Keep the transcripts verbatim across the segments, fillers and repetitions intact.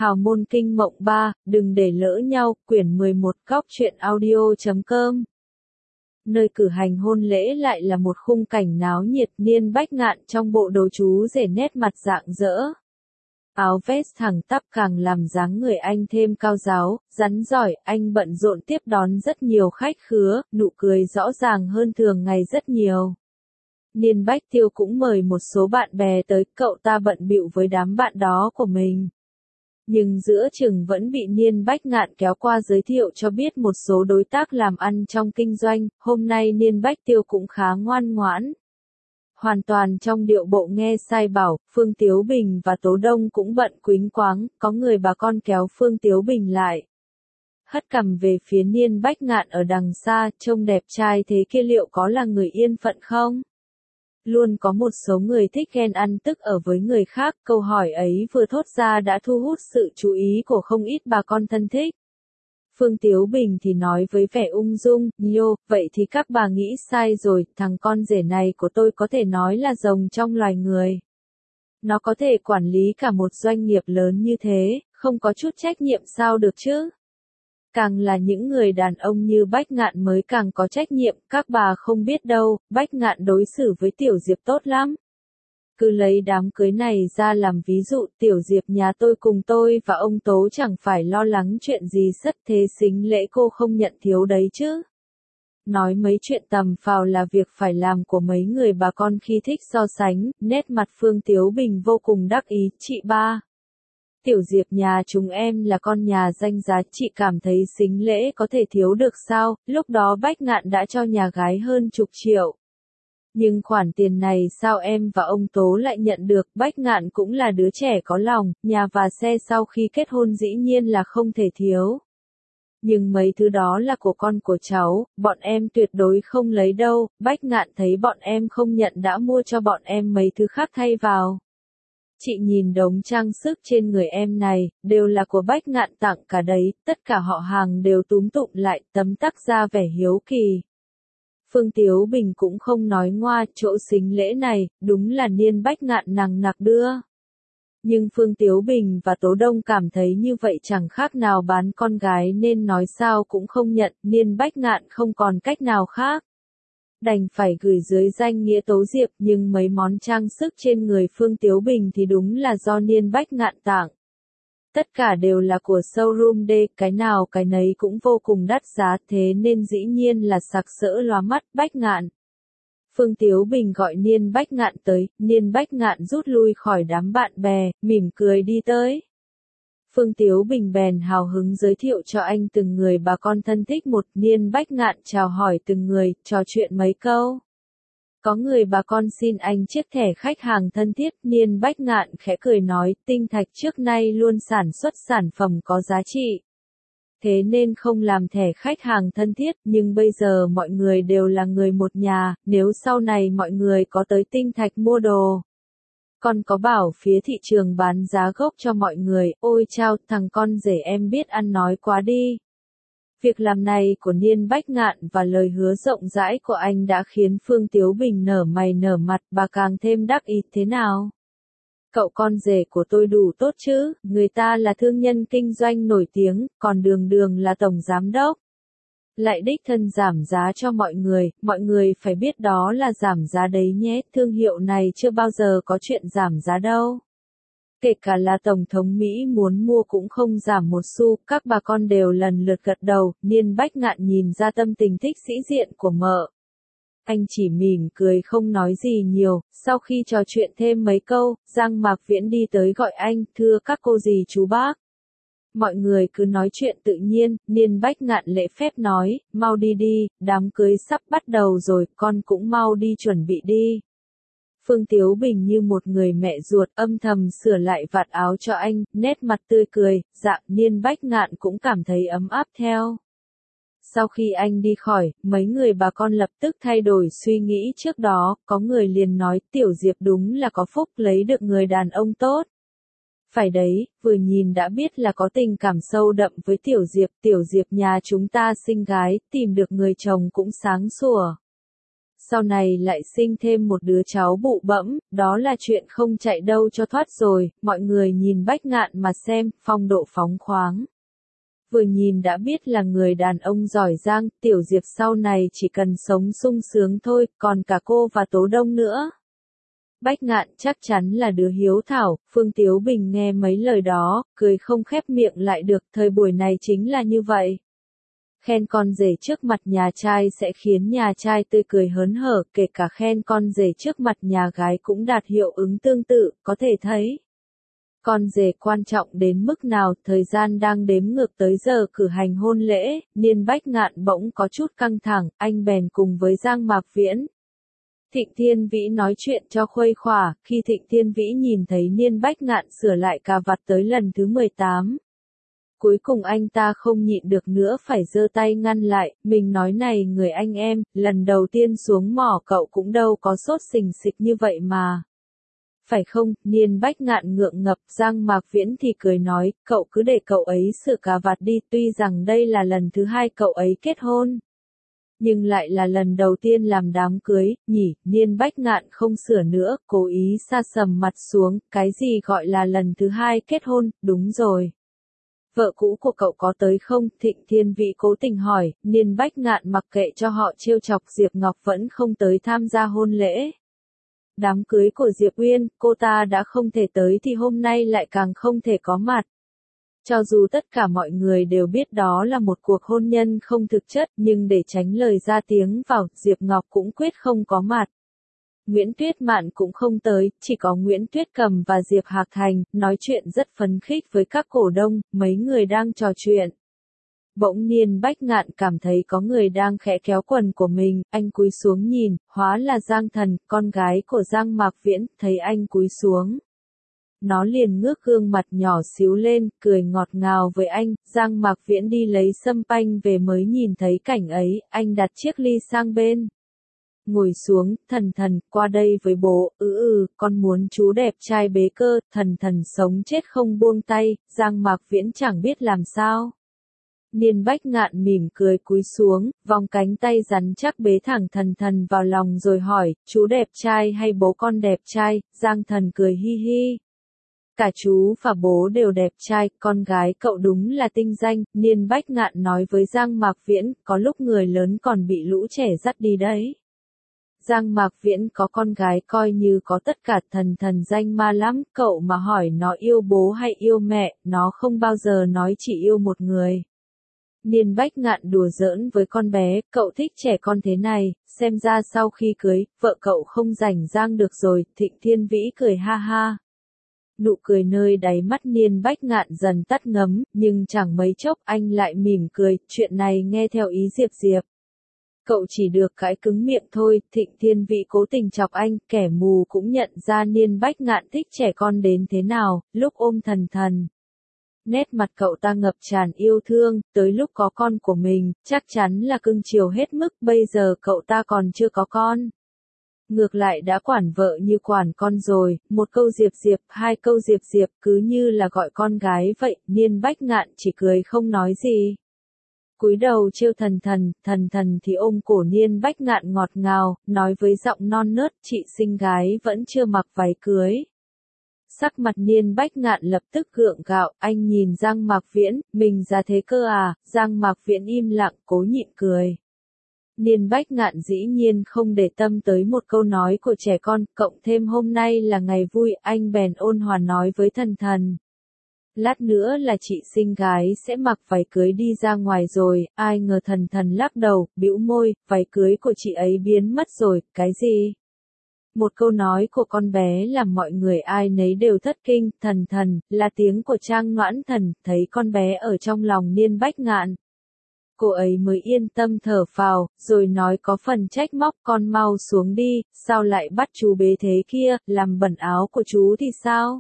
Hào môn kinh mộng ba, đừng để lỡ nhau, quyển mười một góc truyện audio chấm com. Nơi cử hành hôn lễ lại là một khung cảnh náo nhiệt. Niên Bách Ngạn trong bộ đồ chú rể nét mặt rạng rỡ. Áo vest thẳng tắp càng làm dáng người anh thêm cao ráo, rắn giỏi. Anh bận rộn tiếp đón rất nhiều khách khứa, nụ cười rõ ràng hơn thường ngày rất nhiều. Niên Bách Tiêu cũng mời một số bạn bè tới, cậu ta bận bịu với đám bạn đó của mình. Nhưng giữa chừng vẫn bị Niên Bách Ngạn kéo qua giới thiệu cho biết một số đối tác làm ăn trong kinh doanh. Hôm nay Niên Bách Tiêu cũng khá ngoan ngoãn. Hoàn toàn trong điệu bộ nghe sai bảo. Phương Tiếu Bình và Tố Đông cũng bận quýnh quáng, có người bà con kéo Phương Tiếu Bình lại. Hất cằm về phía Niên Bách Ngạn ở đằng xa, trông đẹp trai thế kia liệu có là người yên phận không? Luôn có một số người thích ghen ăn tức ở với người khác, câu hỏi ấy vừa thốt ra đã thu hút sự chú ý của không ít bà con thân thích. Phương Tiếu Bình thì nói với vẻ ung dung, nhô, vậy thì các bà nghĩ sai rồi, thằng con rể này của tôi có thể nói là rồng trong loài người. Nó có thể quản lý cả một doanh nghiệp lớn như thế, không có chút trách nhiệm sao được chứ? Càng là những người đàn ông như Bách Ngạn mới càng có trách nhiệm, các bà không biết đâu, Bách Ngạn đối xử với Tiểu Diệp tốt lắm. Cứ lấy đám cưới này ra làm ví dụ, Tiểu Diệp nhà tôi cùng tôi và ông Tố chẳng phải lo lắng chuyện gì sất thế sính lễ cô không nhận thiếu đấy chứ. Nói mấy chuyện tầm phào là việc phải làm của mấy người bà con khi thích so sánh, nét mặt Phương Tiếu Bình vô cùng đắc ý, chị ba. Tiểu Diệp nhà chúng em là con nhà danh giá, chị cảm thấy sính lễ có thể thiếu được sao? Lúc đó Bách Ngạn đã cho nhà gái hơn chục triệu. Nhưng khoản tiền này sao em và ông Tố lại nhận được? Bách Ngạn cũng là đứa trẻ có lòng, nhà và xe sau khi kết hôn dĩ nhiên là không thể thiếu. Nhưng mấy thứ đó là của con của cháu, bọn em tuyệt đối không lấy đâu. Bách Ngạn thấy bọn em không nhận đã mua cho bọn em mấy thứ khác thay vào. Chị nhìn đống trang sức trên người em này, đều là của Bách Ngạn tặng cả đấy, tất cả họ hàng đều túm tụm lại, tấm tắc ra vẻ hiếu kỳ. Phương Tiếu Bình cũng không nói ngoa, chỗ sính lễ này, đúng là Niên Bách Ngạn nằng nặc đưa. Nhưng Phương Tiếu Bình và Tố Đông cảm thấy như vậy chẳng khác nào bán con gái nên nói sao cũng không nhận, Niên Bách Ngạn không còn cách nào khác. Đành phải gửi dưới danh nghĩa Tố Diệp, nhưng mấy món trang sức trên người Phương Tiếu Bình thì đúng là do Niên Bách Ngạn tặng. Tất cả đều là của showroom D, cái nào cái nấy cũng vô cùng đắt giá, thế nên dĩ nhiên là sặc sỡ lóa mắt. Bách Ngạn. Phương Tiếu Bình gọi Niên Bách Ngạn tới, Niên Bách Ngạn rút lui khỏi đám bạn bè, mỉm cười đi tới. Phương Tiếu Bình bèn hào hứng giới thiệu cho anh từng người bà con thân thích một. Niên Bách Ngạn chào hỏi từng người, trò chuyện mấy câu. Có người bà con xin anh chiếc thẻ khách hàng thân thiết, Niên Bách Ngạn khẽ cười nói, Tinh Thạch trước nay luôn sản xuất sản phẩm có giá trị. Thế nên không làm thẻ khách hàng thân thiết, nhưng bây giờ mọi người đều là người một nhà, nếu sau này mọi người có tới Tinh Thạch mua đồ. Con có bảo phía thị trường bán giá gốc cho mọi người, ôi chao, thằng con rể em biết ăn nói quá đi. Việc làm này của Niên Bách Ngạn và lời hứa rộng rãi của anh đã khiến Phương Tiếu Bình nở mày nở mặt, bà càng thêm đắc ý thế nào. Cậu con rể của tôi đủ tốt chứ, người ta là thương nhân kinh doanh nổi tiếng, còn Đường Đường là tổng giám đốc. Lại đích thân giảm giá cho mọi người, mọi người phải biết đó là giảm giá đấy nhé, thương hiệu này chưa bao giờ có chuyện giảm giá đâu. Kể cả là Tổng thống Mỹ muốn mua cũng không giảm một xu, các bà con đều lần lượt gật đầu. Niên Bách Ngạn nhìn ra tâm tình thích sĩ diện của mợ. Anh chỉ mỉm cười không nói gì nhiều, sau khi trò chuyện thêm mấy câu, Giang Mạc Viễn đi tới gọi anh, thưa các cô dì chú bác. Mọi người cứ nói chuyện tự nhiên, Niên Bách Ngạn lễ phép nói, mau đi đi, đám cưới sắp bắt đầu rồi, con cũng mau đi chuẩn bị đi. Phương Tiếu Bình như một người mẹ ruột âm thầm sửa lại vạt áo cho anh, nét mặt tươi cười, dạ, Niên Bách Ngạn cũng cảm thấy ấm áp theo. Sau khi anh đi khỏi, mấy người bà con lập tức thay đổi suy nghĩ trước đó, có người liền nói Tiểu Diệp đúng là có phúc lấy được người đàn ông tốt. Phải đấy, vừa nhìn đã biết là có tình cảm sâu đậm với Tiểu Diệp, Tiểu Diệp nhà chúng ta xinh gái, tìm được người chồng cũng sáng sủa. sau này lại sinh thêm một đứa cháu bụ bẫm, đó là chuyện không chạy đâu cho thoát rồi, mọi người nhìn Bách Ngạn mà xem, phong độ phóng khoáng. Vừa nhìn đã biết là người đàn ông giỏi giang, Tiểu Diệp sau này chỉ cần sống sung sướng thôi, còn cả cô và Tố Đông nữa. Bách Ngạn chắc chắn là đứa hiếu thảo, Phương Tiếu Bình nghe mấy lời đó, cười không khép miệng lại được, thời buổi này chính là như vậy. Khen con rể trước mặt nhà trai sẽ khiến nhà trai tươi cười hớn hở, kể cả khen con rể trước mặt nhà gái cũng đạt hiệu ứng tương tự, có thể thấy. Con rể quan trọng đến mức nào, thời gian đang đếm ngược tới giờ cử hành hôn lễ, Niên Bách Ngạn bỗng có chút căng thẳng, anh bèn cùng với Giang Mạc Viễn. Thịnh Thiên Vĩ nói chuyện cho khuây khỏa, khi Thịnh Thiên Vĩ nhìn thấy Niên Bách Ngạn sửa lại cà vạt tới lần thứ mười tám. Cuối cùng anh ta không nhịn được nữa phải giơ tay ngăn lại, mình nói này người anh em, lần đầu tiên xuống mỏ cậu cũng đâu có sốt sình sịch như vậy mà. Phải không, Niên Bách Ngạn ngượng ngập, Giang Mạc Viễn thì cười nói, cậu cứ để cậu ấy sửa cà vạt đi, tuy rằng đây là lần thứ hai cậu ấy kết hôn. Nhưng lại là lần đầu tiên làm đám cưới, nhỉ, Niên Bách Ngạn không sửa nữa, cố ý sa sầm mặt xuống, cái gì gọi là lần thứ hai kết hôn, đúng rồi. Vợ cũ của cậu có tới không? Thịnh Thiên Vĩ cố tình hỏi, Niên Bách Ngạn mặc kệ cho họ trêu chọc Diệp Ngọc vẫn không tới tham gia hôn lễ. Đám cưới của Diệp Uyên, cô ta đã không thể tới thì hôm nay lại càng không thể có mặt. Cho dù tất cả mọi người đều biết đó là một cuộc hôn nhân không thực chất, nhưng để tránh lời ra tiếng vào, Diệp Ngọc cũng quyết không có mặt. Nguyễn Tuyết Mạn cũng không tới, chỉ có Nguyễn Tuyết Cầm và Diệp Hạc Thành, nói chuyện rất phấn khích với các cổ đông, mấy người đang trò chuyện. Bỗng Niên Bách Ngạn cảm thấy có người đang khẽ kéo quần của mình, anh cúi xuống nhìn, hóa là Giang Thần, con gái của Giang Mạc Viễn, thấy anh cúi xuống. Nó liền ngước gương mặt nhỏ xíu lên, cười ngọt ngào với anh, Giang Mạc Viễn đi lấy sâm panh về mới nhìn thấy cảnh ấy, anh đặt chiếc ly sang bên. Ngồi xuống, Thần Thần, qua đây với bố, ừ ừ, con muốn chú đẹp trai bế cơ, Thần Thần sống chết không buông tay, Giang Mạc Viễn chẳng biết làm sao. Niên Bách Ngạn mỉm cười cúi xuống, vòng cánh tay rắn chắc bế thẳng Thần Thần vào lòng rồi hỏi, chú đẹp trai hay bố con đẹp trai, Giang Thần cười hi hi. Cả chú và bố đều đẹp trai, con gái cậu đúng là tinh danh, Niên Bách Ngạn nói với Giang Mạc Viễn, có lúc người lớn còn bị lũ trẻ dắt đi đấy. Giang Mạc Viễn có con gái coi như có tất cả, Thần Thần danh ma lắm, cậu mà hỏi nó yêu bố hay yêu mẹ, nó không bao giờ nói chỉ yêu một người. Niên Bách Ngạn đùa giỡn với con bé, cậu thích trẻ con thế này, xem ra sau khi cưới, vợ cậu không rảnh rang được rồi, Thịnh Thiên Vĩ cười ha ha. Nụ cười nơi đáy mắt Niên Bách Ngạn dần tắt ngấm, nhưng chẳng mấy chốc anh lại mỉm cười, chuyện này nghe theo ý Diệp Diệp. Cậu chỉ được cãi cứng miệng thôi, Thịnh Thiên Vĩ cố tình chọc anh, kẻ mù cũng nhận ra Niên Bách Ngạn thích trẻ con đến thế nào, lúc ôm Thần Thần. Nét mặt cậu ta ngập tràn yêu thương, tới lúc có con của mình, chắc chắn là cưng chiều hết mức, bây giờ cậu ta còn chưa có con. Ngược lại đã quản vợ như quản con rồi, một câu Diệp Diệp, hai câu Diệp Diệp, cứ như là gọi con gái vậy, Niên Bách Ngạn chỉ cười không nói gì. Cúi đầu trêu Thần Thần, Thần Thần thì ôm cổ Niên Bách Ngạn ngọt ngào, nói với giọng non nớt, chị xinh gái vẫn chưa mặc váy cưới. Sắc mặt Niên Bách Ngạn lập tức gượng gạo, anh nhìn Giang Mạc Viễn, mình ra thế cơ à, Giang Mạc Viễn im lặng, cố nhịn cười. Niên Bách Ngạn dĩ nhiên không để tâm tới một câu nói của trẻ con, cộng thêm hôm nay là ngày vui, anh bèn ôn hòa nói với Thần Thần. Lát nữa là chị xinh gái sẽ mặc váy cưới đi ra ngoài rồi, ai ngờ Thần Thần lắc đầu, bĩu môi, váy cưới của chị ấy biến mất rồi, cái gì? Một câu nói của con bé làm mọi người ai nấy đều thất kinh, Thần Thần, là tiếng của Trang Noãn Thần, thấy con bé ở trong lòng Niên Bách Ngạn. Cô ấy mới yên tâm thở phào, rồi nói có phần trách móc, con mau xuống đi, sao lại bắt chú bế thế kia, làm bẩn áo của chú thì sao?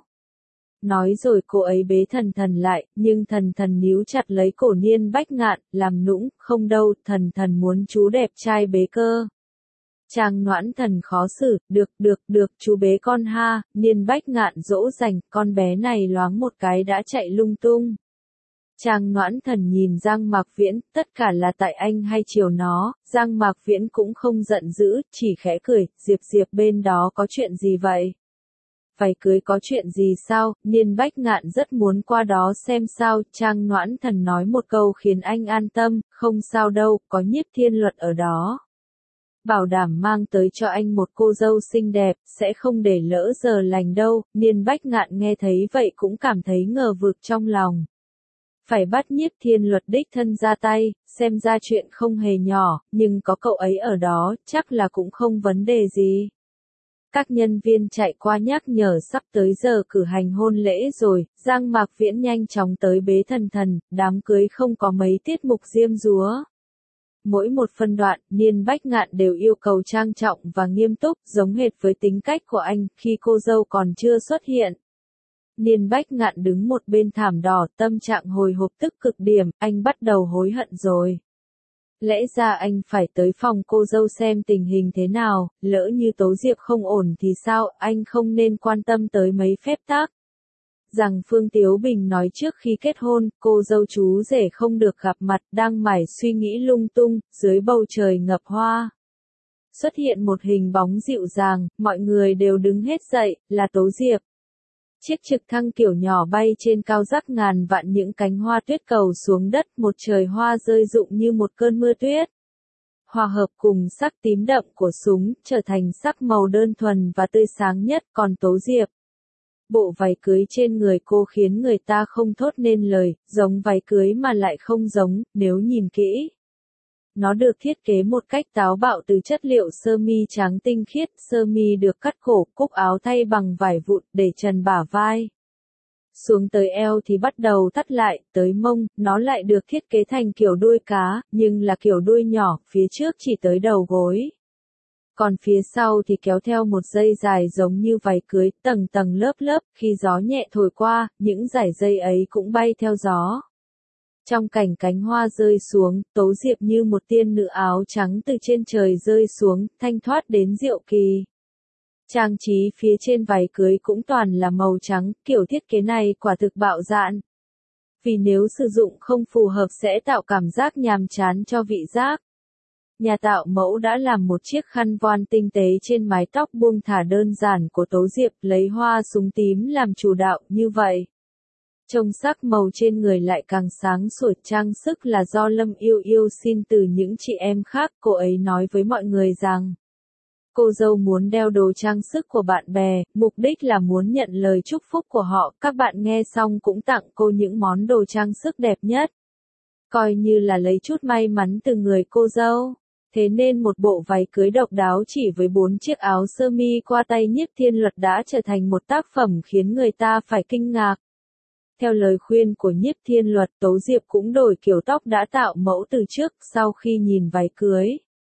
Nói rồi cô ấy bế Thần Thần lại, nhưng Thần Thần níu chặt lấy cổ Niên Bách Ngạn, làm nũng, không đâu, Thần Thần muốn chú đẹp trai bế cơ. Trang Noãn Thần khó xử, được, được, được, chú bế con ha, Niên Bách Ngạn dỗ dành, con bé này loáng một cái đã chạy lung tung. Trang Noãn Thần nhìn Giang Mạc Viễn, tất cả là tại anh hay chiều nó, Giang Mạc Viễn cũng không giận dữ, chỉ khẽ cười, Diệp Diệp bên đó có chuyện gì vậy? Váy cưới có chuyện gì sao, Niên Bách Ngạn rất muốn qua đó xem sao, Trang Noãn Thần nói một câu khiến anh an tâm, không sao đâu, có Nhiếp Thiên Luật ở đó. Bảo đảm mang tới cho anh một cô dâu xinh đẹp, sẽ không để lỡ giờ lành đâu, Niên Bách Ngạn nghe thấy vậy cũng cảm thấy ngờ vực trong lòng. Phải bắt Nhiếp Thiên Luật đích thân ra tay, xem ra chuyện không hề nhỏ, nhưng có cậu ấy ở đó, chắc là cũng không vấn đề gì. Các nhân viên chạy qua nhắc nhở sắp tới giờ cử hành hôn lễ rồi, Giang Mạc Viễn nhanh chóng tới bế thần thần, đám cưới không có mấy tiết mục diêm dúa. Mỗi một phân đoạn, Niên Bách Ngạn đều yêu cầu trang trọng và nghiêm túc, giống hệt với tính cách của anh, khi cô dâu còn chưa xuất hiện. Niên Bách Ngạn đứng một bên thảm đỏ, tâm trạng hồi hộp tức cực điểm, anh bắt đầu hối hận rồi. Lẽ ra anh phải tới phòng cô dâu xem tình hình thế nào, lỡ như Tố Diệp không ổn thì sao, anh không nên quan tâm tới mấy phép tắc. Rằng Phương Tiếu Bình nói trước khi kết hôn, cô dâu chú rể không được gặp mặt, đang mải suy nghĩ lung tung, dưới bầu trời ngập hoa. Xuất hiện một hình bóng dịu dàng, mọi người đều đứng hết dậy, là Tố Diệp. Chiếc trực thăng kiểu nhỏ bay trên cao rắc ngàn vạn những cánh hoa tuyết cầu xuống đất, một trời hoa rơi rụng như một cơn mưa tuyết. Hòa hợp cùng sắc tím đậm của súng, trở thành sắc màu đơn thuần và tươi sáng nhất, còn Tố Diệp. Bộ váy cưới trên người cô khiến người ta không thốt nên lời, giống váy cưới mà lại không giống, nếu nhìn kỹ. Nó được thiết kế một cách táo bạo từ chất liệu sơ mi trắng tinh khiết, sơ mi được cắt cổ, cúc áo thay bằng vải vụn để trần bả vai. Xuống tới eo thì bắt đầu thắt lại, tới mông, nó lại được thiết kế thành kiểu đuôi cá, nhưng là kiểu đuôi nhỏ, phía trước chỉ tới đầu gối. Còn phía sau thì kéo theo một dây dài giống như váy cưới, tầng tầng lớp lớp, khi gió nhẹ thổi qua, những dải dây ấy cũng bay theo gió. Trong cảnh cánh hoa rơi xuống, Tố Diệp như một tiên nữ áo trắng từ trên trời rơi xuống, thanh thoát đến diệu kỳ. Trang trí phía trên váy cưới cũng toàn là màu trắng, kiểu thiết kế này quả thực bạo dạn. Vì nếu sử dụng không phù hợp sẽ tạo cảm giác nhàm chán cho vị giác. Nhà tạo mẫu đã làm một chiếc khăn voan tinh tế trên mái tóc buông thả đơn giản của Tố Diệp, lấy hoa súng tím làm chủ đạo, như vậy. Trông sắc màu trên người lại càng sáng sủa, trang sức là do Lâm Yêu Yêu xin từ những chị em khác, cô ấy nói với mọi người rằng cô dâu muốn đeo đồ trang sức của bạn bè, mục đích là muốn nhận lời chúc phúc của họ, các bạn nghe xong cũng tặng cô những món đồ trang sức đẹp nhất. Coi như là lấy chút may mắn từ người cô dâu. Thế nên một bộ váy cưới độc đáo chỉ với bốn chiếc áo sơ mi qua tay Nhiếp Thiên Luật đã trở thành một tác phẩm khiến người ta phải kinh ngạc. Theo lời khuyên của Nhiếp Thiên Luật, Tố Diệp cũng đổi kiểu tóc đã tạo mẫu từ trước, sau khi nhìn váy cưới.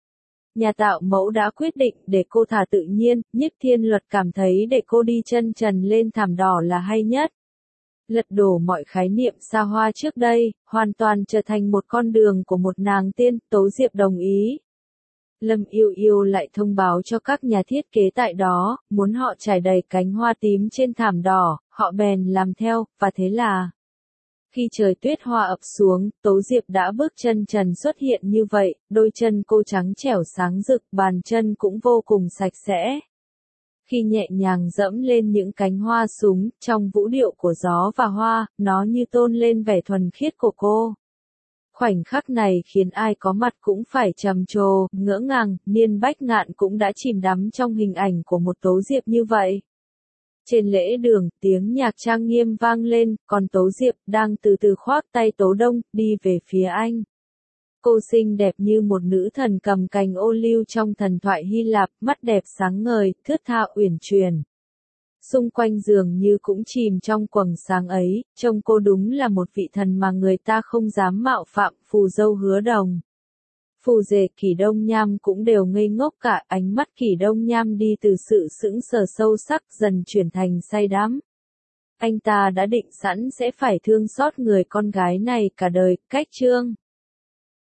Nhà tạo mẫu đã quyết định để cô thả tự nhiên, Nhiếp Thiên Luật cảm thấy để cô đi chân trần lên thảm đỏ là hay nhất. Lật đổ mọi khái niệm xa hoa trước đây, hoàn toàn trở thành một con đường của một nàng tiên, Tố Diệp đồng ý. Lâm Yêu Yêu lại thông báo cho các nhà thiết kế tại đó, muốn họ trải đầy cánh hoa tím trên thảm đỏ, họ bèn làm theo, và thế là khi trời tuyết hoa ập xuống, Tố Diệp đã bước chân trần xuất hiện như vậy, đôi chân cô trắng trẻo sáng rực, bàn chân cũng vô cùng sạch sẽ. Khi nhẹ nhàng dẫm lên những cánh hoa súng, trong vũ điệu của gió và hoa, nó như tôn lên vẻ thuần khiết của cô. Khoảnh khắc này khiến ai có mặt cũng phải trầm trồ, ngỡ ngàng, Niên Bách Ngạn cũng đã chìm đắm trong hình ảnh của một Tố Diệp như vậy. Trên lễ đường, tiếng nhạc trang nghiêm vang lên, còn Tố Diệp đang từ từ khoác tay Tố Đông, đi về phía anh. Cô xinh đẹp như một nữ thần cầm cành ô liu trong thần thoại Hy Lạp, mắt đẹp sáng ngời, thướt tha uyển chuyển. Xung quanh giường như cũng chìm trong quầng sáng ấy, trông cô đúng là một vị thần mà người ta không dám mạo phạm, phù dâu Hứa Đồng. Phù rể Kỷ Đông Nham cũng đều ngây ngốc cả, ánh mắt Kỷ Đông Nham đi từ sự sững sờ sâu sắc dần chuyển thành say đắm. Anh ta đã định sẵn sẽ phải thương xót người con gái này cả đời, cách chương.